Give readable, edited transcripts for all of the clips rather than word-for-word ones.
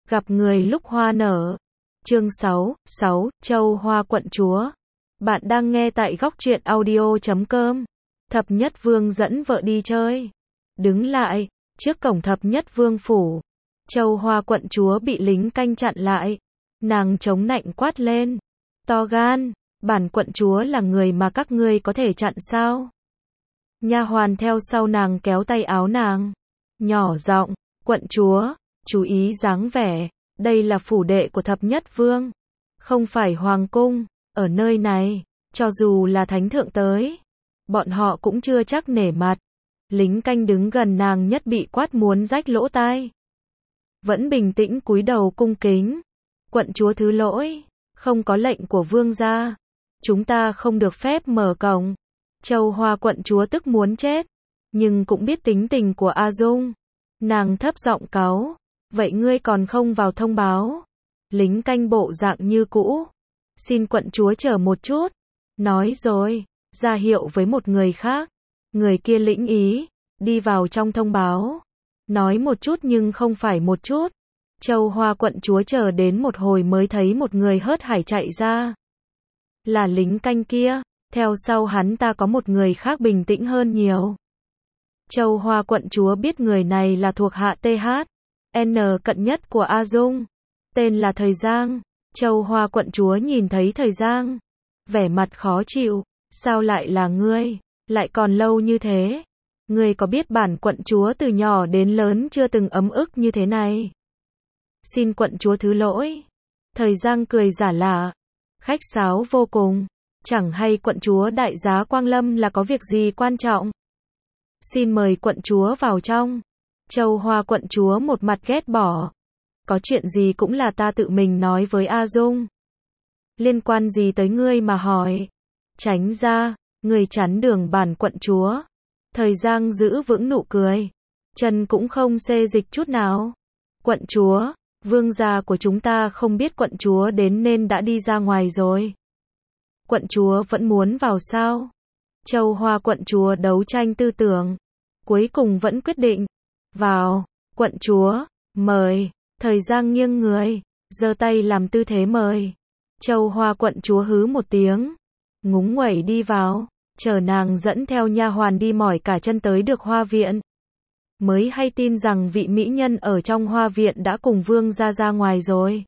Gặp người lúc hoa nở. Chương 6, Châu Hoa quận chúa. Bạn đang nghe tại góc truyện audio.com. Thập Nhất Vương dẫn vợ đi chơi. Đứng lại, trước cổng Thập Nhất Vương phủ. Châu Hoa quận chúa bị lính canh chặn lại. Nàng chống nạnh quát lên. To gan, bản quận chúa là người mà các ngươi có thể chặn sao? Nha hoàn theo sau nàng kéo tay áo nàng. Nhỏ giọng, quận chúa, chú ý dáng vẻ, đây là phủ đệ của Thập Nhất Vương, không phải hoàng cung, ở nơi này, cho dù là thánh thượng tới, bọn họ cũng chưa chắc nể mặt. Lính canh đứng gần nàng nhất bị quát muốn rách lỗ tai. Vẫn bình tĩnh cúi đầu cung kính. Quận chúa thứ lỗi, không có lệnh của vương gia, chúng ta không được phép mở cổng. Châu Hoa quận chúa tức muốn chết, nhưng cũng biết tính tình của A Dung. Nàng thấp giọng cáu, vậy ngươi còn không vào thông báo? Lính canh bộ dạng như cũ. Xin quận chúa chờ một chút. Nói rồi, ra hiệu với một người khác. Người kia lĩnh ý, đi vào trong thông báo. Nói một chút nhưng không phải một chút. Châu Hoa quận chúa chờ đến một hồi mới thấy một người hớt hải chạy ra. Là lính canh kia, theo sau hắn ta có một người khác bình tĩnh hơn nhiều. Châu Hoa quận chúa biết người này là thuộc hạ TH.N cận nhất của A Dung. Tên là Thời Giang. Châu Hoa quận chúa nhìn thấy Thời Giang. Vẻ mặt khó chịu. Sao lại là ngươi? Lại còn lâu như thế? Ngươi có biết bản quận chúa từ nhỏ đến lớn chưa từng ấm ức như thế này? Xin quận chúa thứ lỗi. Thời Giang cười giả lạ. Khách sáo vô cùng. Chẳng hay quận chúa đại giá Quang Lâm là có việc gì quan trọng? Xin mời quận chúa vào trong. Châu Hoa quận chúa một mặt ghét bỏ. Có chuyện gì cũng là ta tự mình nói với A Dung. Liên quan gì tới ngươi mà hỏi? Tránh ra, ngươi chắn đường bản quận chúa. Thời Giang giữ vững nụ cười. Chân cũng không xê dịch chút nào. Quận chúa, vương gia của chúng ta không biết quận chúa đến nên đã đi ra ngoài rồi. Quận chúa vẫn muốn vào sao? Châu Hoa quận chúa đấu tranh tư tưởng. Cuối cùng vẫn quyết định. Vào, quận chúa, mời. Thời Giang nghiêng người, giơ tay làm tư thế mời. Châu Hoa quận chúa hứ một tiếng. Ngúng nguẩy đi vào, chờ nàng dẫn theo nha hoàn đi mỏi cả chân tới được hoa viện. Mới hay tin rằng vị mỹ nhân ở trong hoa viện đã cùng vương gia ra ngoài rồi.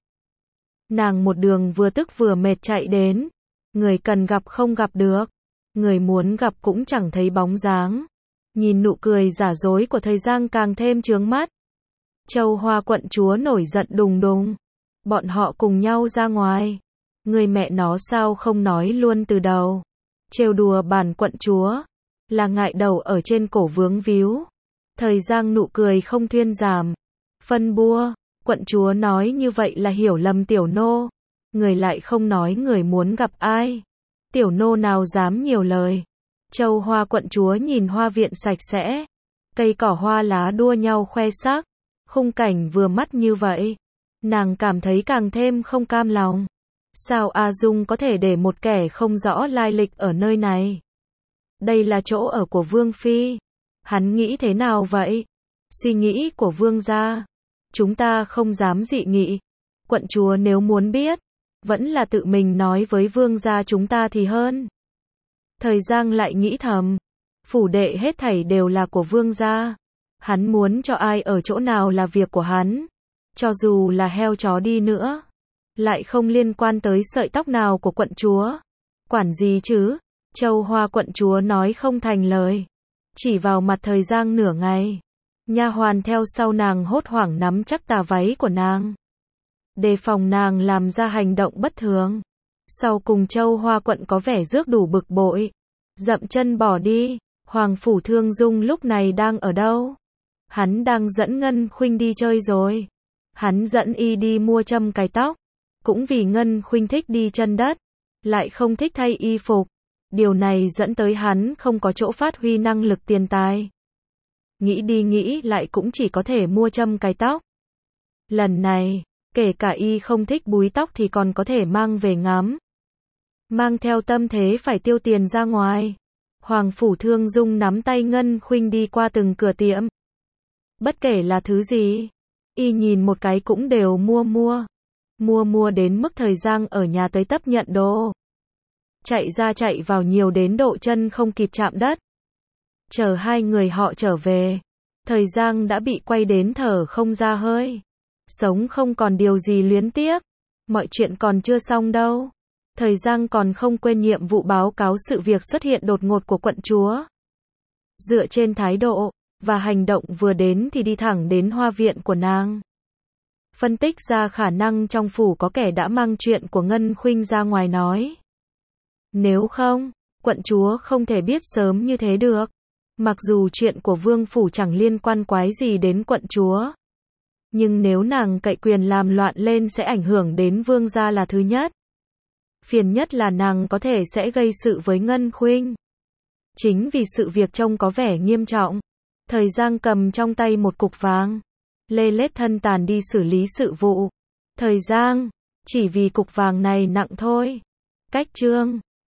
Nàng một đường vừa tức vừa mệt chạy đến. Người cần gặp không gặp được. Người muốn gặp cũng chẳng thấy bóng dáng. Nhìn nụ cười giả dối của Thời Giang càng thêm chướng mắt. Châu Hoa quận chúa nổi giận đùng đùng. Bọn họ cùng nhau ra ngoài. Người mẹ nó sao không nói luôn từ đầu. Trêu đùa bản quận chúa. Là ngại đầu ở trên cổ vướng víu. Thời Giang nụ cười không thuyên giảm. Phân bua. Quận chúa nói như vậy là hiểu lầm tiểu nô. Người lại không nói người muốn gặp ai. Tiểu nô nào dám nhiều lời. Châu Hoa quận chúa nhìn hoa viện sạch sẽ. Cây cỏ hoa lá đua nhau khoe sắc. Khung cảnh vừa mắt như vậy. Nàng cảm thấy càng thêm không cam lòng. Sao A Dung có thể để một kẻ không rõ lai lịch ở nơi này? Đây là chỗ ở của Vương Phi. Hắn nghĩ thế nào vậy? Suy nghĩ của Vương gia. Chúng ta không dám dị nghị. Quận chúa nếu muốn biết, vẫn là tự mình nói với vương gia chúng ta thì hơn. Thời Giang lại nghĩ thầm. Phủ đệ hết thảy đều là của vương gia. Hắn muốn cho ai ở chỗ nào là việc của hắn. Cho dù là heo chó đi nữa. Lại không liên quan tới sợi tóc nào của quận chúa. Quản gì chứ? Châu Hoa quận chúa nói không thành lời. Chỉ vào mặt Thời Giang nửa ngày. Nha hoàn theo sau nàng hốt hoảng nắm chắc tà váy của nàng. Đề phòng nàng làm ra hành động bất thường. Sau cùng Châu Hoa quận có vẻ rước đủ bực bội. Dậm chân bỏ đi. Hoàng phủ Thương Dung lúc này đang ở đâu? Hắn đang dẫn Ngân Khuynh đi chơi rồi. Hắn dẫn y đi mua châm cài tóc. Cũng vì Ngân Khuynh thích đi chân đất. Lại không thích thay y phục. Điều này dẫn tới hắn không có chỗ phát huy năng lực tiền tài. Nghĩ đi nghĩ lại cũng chỉ có thể mua châm cài tóc. Lần này, kể cả y không thích búi tóc thì còn có thể mang về ngắm. Mang theo tâm thế phải tiêu tiền ra ngoài. Hoàng phủ Thương Dung nắm tay Ngân Khuynh đi qua từng cửa tiệm. Bất kể là thứ gì, Y nhìn một cái cũng đều mua đến mức Thời Giang ở nhà tới tấp nhận đồ. Chạy ra chạy vào nhiều đến độ chân không kịp chạm đất. Chờ hai người họ trở về, Thời Giang đã bị quay đến thở không ra hơi. Sống không còn điều gì luyến tiếc. Mọi chuyện còn chưa xong đâu. Thời Giang còn không quên nhiệm vụ báo cáo sự việc xuất hiện đột ngột của quận chúa. Dựa trên thái độ và hành động vừa đến thì đi thẳng đến hoa viện của nàng. Phân tích ra khả năng trong phủ có kẻ đã mang chuyện của Ngân Khuynh ra ngoài nói. Nếu không, quận chúa không thể biết sớm như thế được. Mặc dù chuyện của vương phủ chẳng liên quan quái gì đến quận chúa. Nhưng nếu nàng cậy quyền làm loạn lên sẽ ảnh hưởng đến vương gia là thứ nhất. Phiền nhất là nàng có thể sẽ gây sự với Ngân Khuynh. Chính vì sự việc trông có vẻ nghiêm trọng, Thời Giang cầm trong tay một cục vàng, lê lết thân tàn đi xử lý sự vụ. Thời Giang, chỉ vì cục vàng này nặng thôi. Cách chương